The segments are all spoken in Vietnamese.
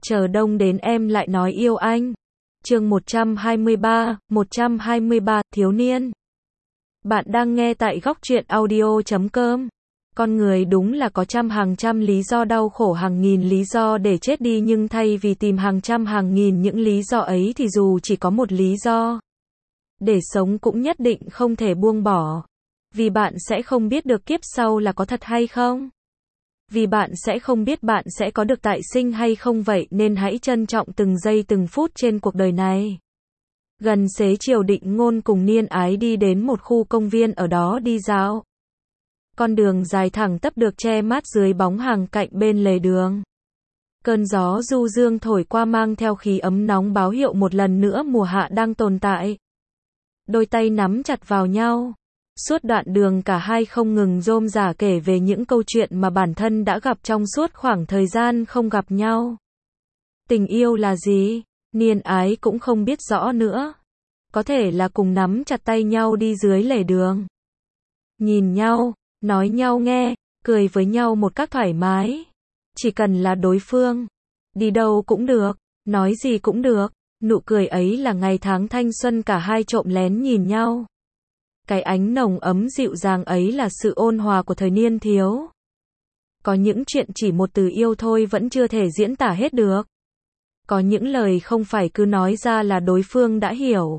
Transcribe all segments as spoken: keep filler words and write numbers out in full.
Chờ đông đến em lại nói yêu anh. Chương một trăm hai mươi ba, một trăm hai mươi ba, thiếu niên. Bạn đang nghe tại góc truyện audio chấm com. Con người đúng là có trăm hàng trăm lý do đau khổ, hàng nghìn lý do để chết đi, nhưng thay vì tìm hàng trăm hàng nghìn những lý do ấy thì dù chỉ có một lý do để sống cũng nhất định không thể buông bỏ. Vì bạn sẽ không biết được kiếp sau là có thật hay không. Vì bạn sẽ không biết bạn sẽ có được tại sinh hay không, vậy nên hãy trân trọng từng giây từng phút trên cuộc đời này. Gần xế chiều, Định Ngôn cùng Niên Ái đi đến một khu công viên, ở đó đi dạo. Con đường dài thẳng tắp được che mát dưới bóng hàng cạnh bên lề đường. Cơn gió du dương thổi qua mang theo khí ấm nóng, báo hiệu một lần nữa mùa hạ đang tồn tại. Đôi tay nắm chặt vào nhau. Suốt đoạn đường cả hai không ngừng rôm rả kể về những câu chuyện mà bản thân đã gặp trong suốt khoảng thời gian không gặp nhau. Tình yêu là gì? Niên Ái cũng không biết rõ nữa. Có thể là cùng nắm chặt tay nhau đi dưới lề đường. Nhìn nhau, nói nhau nghe, cười với nhau một cách thoải mái. Chỉ cần là đối phương. Đi đâu cũng được, nói gì cũng được. Nụ cười ấy là ngày tháng thanh xuân, cả hai trộm lén nhìn nhau. Cái ánh nồng ấm dịu dàng ấy là sự ôn hòa của thời niên thiếu. Có những chuyện chỉ một từ yêu thôi vẫn chưa thể diễn tả hết được. Có những lời không phải cứ nói ra là đối phương đã hiểu.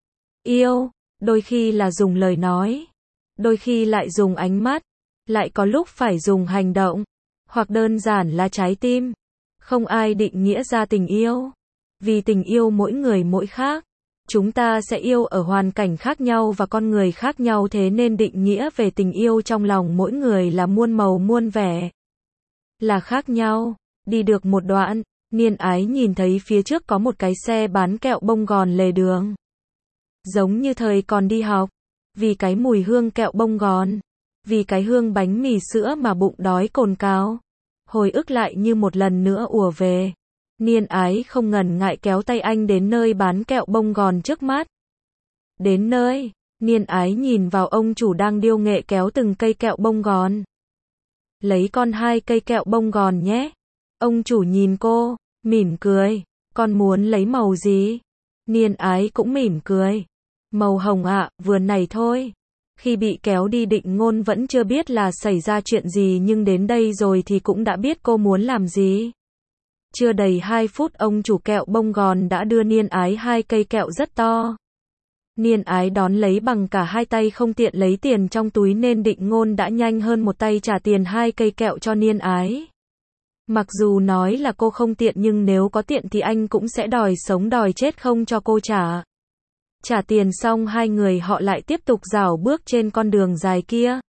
Yêu, đôi khi là dùng lời nói, đôi khi lại dùng ánh mắt, lại có lúc phải dùng hành động, hoặc đơn giản là trái tim. Không ai định nghĩa ra tình yêu. Vì tình yêu mỗi người mỗi khác. Chúng ta sẽ yêu ở hoàn cảnh khác nhau và con người khác nhau, thế nên định nghĩa về tình yêu trong lòng mỗi người là muôn màu muôn vẻ. Là khác nhau. Đi được một đoạn, Niên Ái nhìn thấy phía trước có một cái xe bán kẹo bông gòn lề đường. Giống như thời còn đi học. Vì cái mùi hương kẹo bông gòn. Vì cái hương bánh mì sữa mà bụng đói cồn cào. Hồi ức lại như một lần nữa ùa về. Niên Ái không ngần ngại kéo tay anh đến nơi bán kẹo bông gòn trước mắt. Đến nơi, Niên Ái nhìn vào ông chủ đang điêu nghệ kéo từng cây kẹo bông gòn. Lấy con hai cây kẹo bông gòn nhé. Ông chủ nhìn cô, mỉm cười. Con muốn lấy màu gì? Niên Ái cũng mỉm cười. Màu hồng ạ, vừa này thôi. Khi bị kéo đi, Định Ngôn vẫn chưa biết là xảy ra chuyện gì, nhưng đến đây rồi thì cũng đã biết cô muốn làm gì. Chưa đầy hai phút, ông chủ kẹo bông gòn đã đưa Niên Ái hai cây kẹo rất to. Niên Ái đón lấy bằng cả hai tay, không tiện lấy tiền trong túi nên Định Ngôn đã nhanh hơn một tay trả tiền hai cây kẹo cho Niên Ái. Mặc dù nói là cô không tiện, nhưng nếu có tiện thì anh cũng sẽ đòi sống đòi chết không cho cô trả. Trả tiền xong, hai người họ lại tiếp tục rảo bước trên con đường dài kia.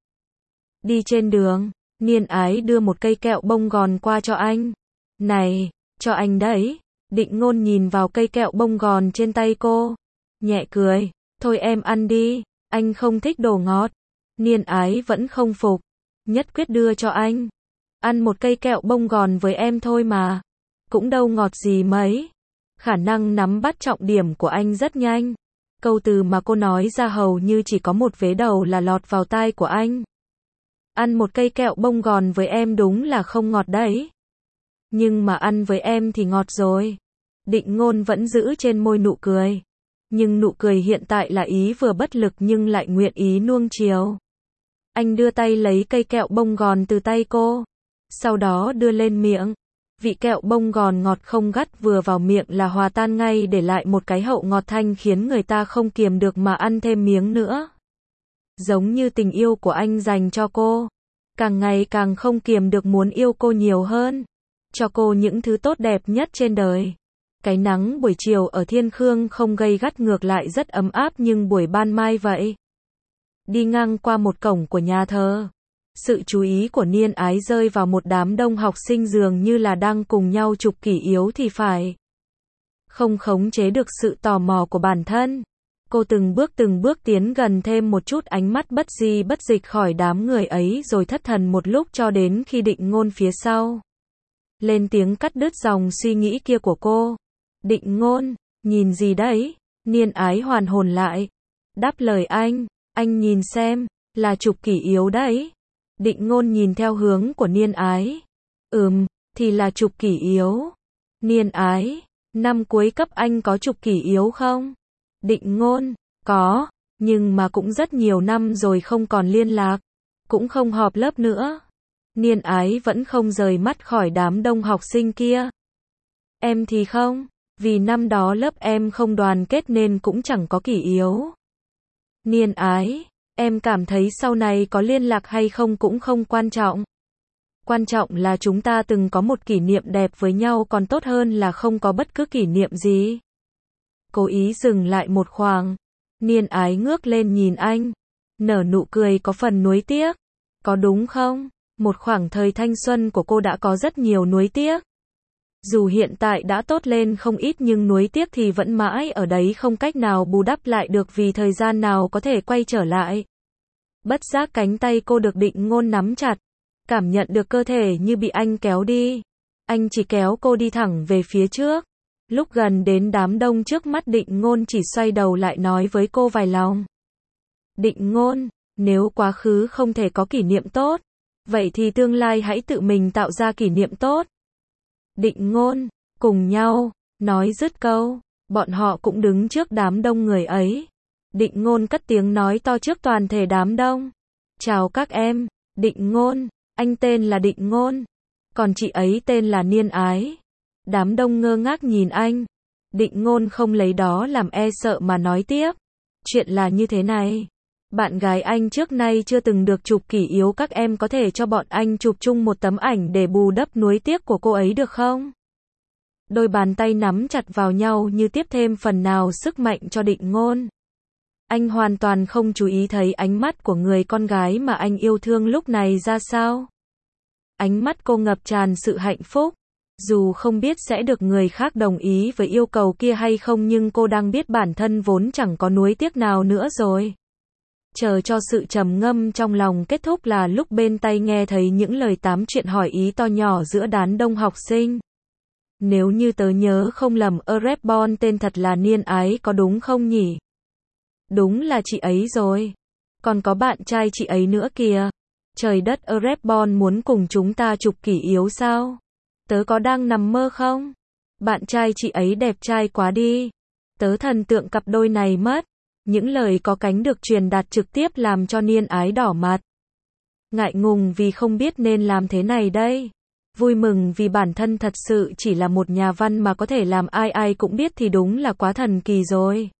Đi trên đường, Niên Ái đưa một cây kẹo bông gòn qua cho anh. Này, cho anh đấy. Định Ngôn nhìn vào cây kẹo bông gòn trên tay cô, nhẹ cười. Thôi em ăn đi, anh không thích đồ ngọt. Niên Ái vẫn không phục, nhất quyết đưa cho anh. Ăn một cây kẹo bông gòn với em thôi mà, cũng đâu ngọt gì mấy. Khả năng nắm bắt trọng điểm của anh rất nhanh. Câu từ mà cô nói ra hầu như chỉ có một vế đầu là lọt vào tai của anh. Ăn một cây kẹo bông gòn với em đúng là không ngọt đấy. Nhưng mà ăn với em thì ngọt rồi. Định Ngôn vẫn giữ trên môi nụ cười. Nhưng nụ cười hiện tại là ý vừa bất lực nhưng lại nguyện ý nuông chiều. Anh đưa tay lấy cây kẹo bông gòn từ tay cô. Sau đó đưa lên miệng. Vị kẹo bông gòn ngọt không gắt, vừa vào miệng là hòa tan ngay, để lại một cái hậu ngọt thanh khiến người ta không kiềm được mà ăn thêm miếng nữa. Giống như tình yêu của anh dành cho cô. Càng ngày càng không kiềm được muốn yêu cô nhiều hơn. Cho cô những thứ tốt đẹp nhất trên đời. Cái nắng buổi chiều ở Thiên Khương không gay gắt, ngược lại rất ấm áp, nhưng buổi ban mai vậy. Đi ngang qua một cổng của nhà thờ. Sự chú ý của Niên Ái rơi vào một đám đông học sinh dường như là đang cùng nhau chụp kỷ yếu thì phải. Không khống chế được sự tò mò của bản thân. Cô từng bước từng bước tiến gần thêm một chút, ánh mắt bất di bất dịch khỏi đám người ấy, rồi thất thần một lúc cho đến khi Định Ngôn phía sau lên tiếng cắt đứt dòng suy nghĩ kia của cô. Định Ngôn, nhìn gì đấy? Niên Ái hoàn hồn lại. Đáp lời anh, anh nhìn xem, là chụp kỷ yếu đấy. Định Ngôn nhìn theo hướng của Niên Ái. Ừm, thì là chụp kỷ yếu. Niên Ái, năm cuối cấp anh có chụp kỷ yếu không? Định Ngôn, có, nhưng mà cũng rất nhiều năm rồi không còn liên lạc, cũng không họp lớp nữa. Niên Ái vẫn không rời mắt khỏi đám đông học sinh kia. Em thì không, vì năm đó lớp em không đoàn kết nên cũng chẳng có kỷ yếu. Niên Ái, em cảm thấy sau này có liên lạc hay không cũng không quan trọng. Quan trọng là chúng ta từng có một kỷ niệm đẹp với nhau còn tốt hơn là không có bất cứ kỷ niệm gì. Cố ý dừng lại một khoảng. Niên Ái ngước lên nhìn anh. Nở nụ cười có phần nuối tiếc. Có đúng không? Một khoảng thời thanh xuân của cô đã có rất nhiều nuối tiếc. Dù hiện tại đã tốt lên không ít nhưng nuối tiếc thì vẫn mãi ở đấy không cách nào bù đắp lại được vì thời gian nào có thể quay trở lại. Bất giác cánh tay cô được Định Ngôn nắm chặt. Cảm nhận được cơ thể như bị anh kéo đi. Anh chỉ kéo cô đi thẳng về phía trước. Lúc gần đến đám đông trước mắt Định Ngôn chỉ xoay đầu lại nói với cô vài lòng. Định Ngôn, nếu quá khứ không thể có kỷ niệm tốt, vậy thì tương lai hãy tự mình tạo ra kỷ niệm tốt. Định Ngôn, cùng nhau, nói dứt câu, bọn họ cũng đứng trước đám đông người ấy. Định Ngôn cất tiếng nói to trước toàn thể đám đông. Chào các em, Định Ngôn, anh tên là Định Ngôn, còn chị ấy tên là Niên Ái. Đám đông ngơ ngác nhìn anh. Định Ngôn không lấy đó làm e sợ mà nói tiếp. Chuyện là như thế này. Bạn gái anh trước nay chưa từng được chụp kỷ yếu, các em có thể cho bọn anh chụp chung một tấm ảnh để bù đắp nuối tiếc của cô ấy được không? Đôi bàn tay nắm chặt vào nhau như tiếp thêm phần nào sức mạnh cho Định Ngôn. Anh hoàn toàn không chú ý thấy ánh mắt của người con gái mà anh yêu thương lúc này ra sao. Ánh mắt cô ngập tràn sự hạnh phúc. Dù không biết sẽ được người khác đồng ý với yêu cầu kia hay không nhưng cô đang biết bản thân vốn chẳng có nuối tiếc nào nữa rồi. Chờ cho sự trầm ngâm trong lòng kết thúc là lúc bên tai nghe thấy những lời tám chuyện hỏi ý to nhỏ giữa đám đông học sinh. Nếu như tớ nhớ không lầm, Erebon tên thật là Niên Ái có đúng không nhỉ? Đúng là chị ấy rồi. Còn có bạn trai chị ấy nữa kìa. Trời đất, Erebon muốn cùng chúng ta chụp kỷ yếu sao? Tớ có đang nằm mơ không? Bạn trai chị ấy đẹp trai quá đi. Tớ thần tượng cặp đôi này mất. Những lời có cánh được truyền đạt trực tiếp làm cho Niên Ái đỏ mặt. Ngại ngùng vì không biết nên làm thế này đây. Vui mừng vì bản thân thật sự chỉ là một nhà văn mà có thể làm ai ai cũng biết thì đúng là quá thần kỳ rồi.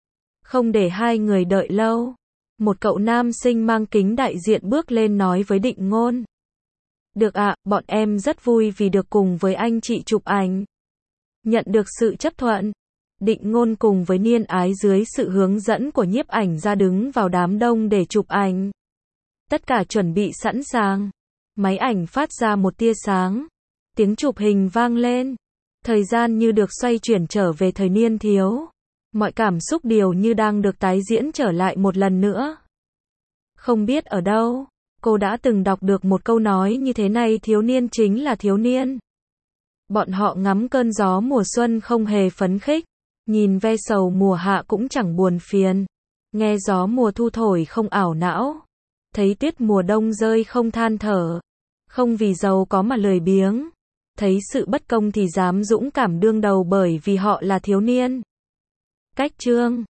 Không để hai người đợi lâu. Một cậu nam sinh mang kính đại diện bước lên nói với Định Ngôn. Được ạ, bọn em rất vui vì được cùng với anh chị chụp ảnh. Nhận được sự chấp thuận, Định Ngôn cùng với Niên Ái dưới sự hướng dẫn của nhiếp ảnh ra đứng vào đám đông để chụp ảnh. Tất cả chuẩn bị sẵn sàng. Máy ảnh phát ra một tia sáng. Tiếng chụp hình vang lên. Thời gian như được xoay chuyển trở về thời niên thiếu. Mọi cảm xúc đều như đang được tái diễn trở lại một lần nữa. Không biết ở đâu, cô đã từng đọc được một câu nói như thế này: thiếu niên chính là thiếu niên. Bọn họ ngắm cơn gió mùa xuân không hề phấn khích, nhìn ve sầu mùa hạ cũng chẳng buồn phiền, nghe gió mùa thu thổi không ảo não, thấy tuyết mùa đông rơi không than thở, không vì giàu có mà lười biếng, thấy sự bất công thì dám dũng cảm đương đầu bởi vì họ là thiếu niên. Cách chương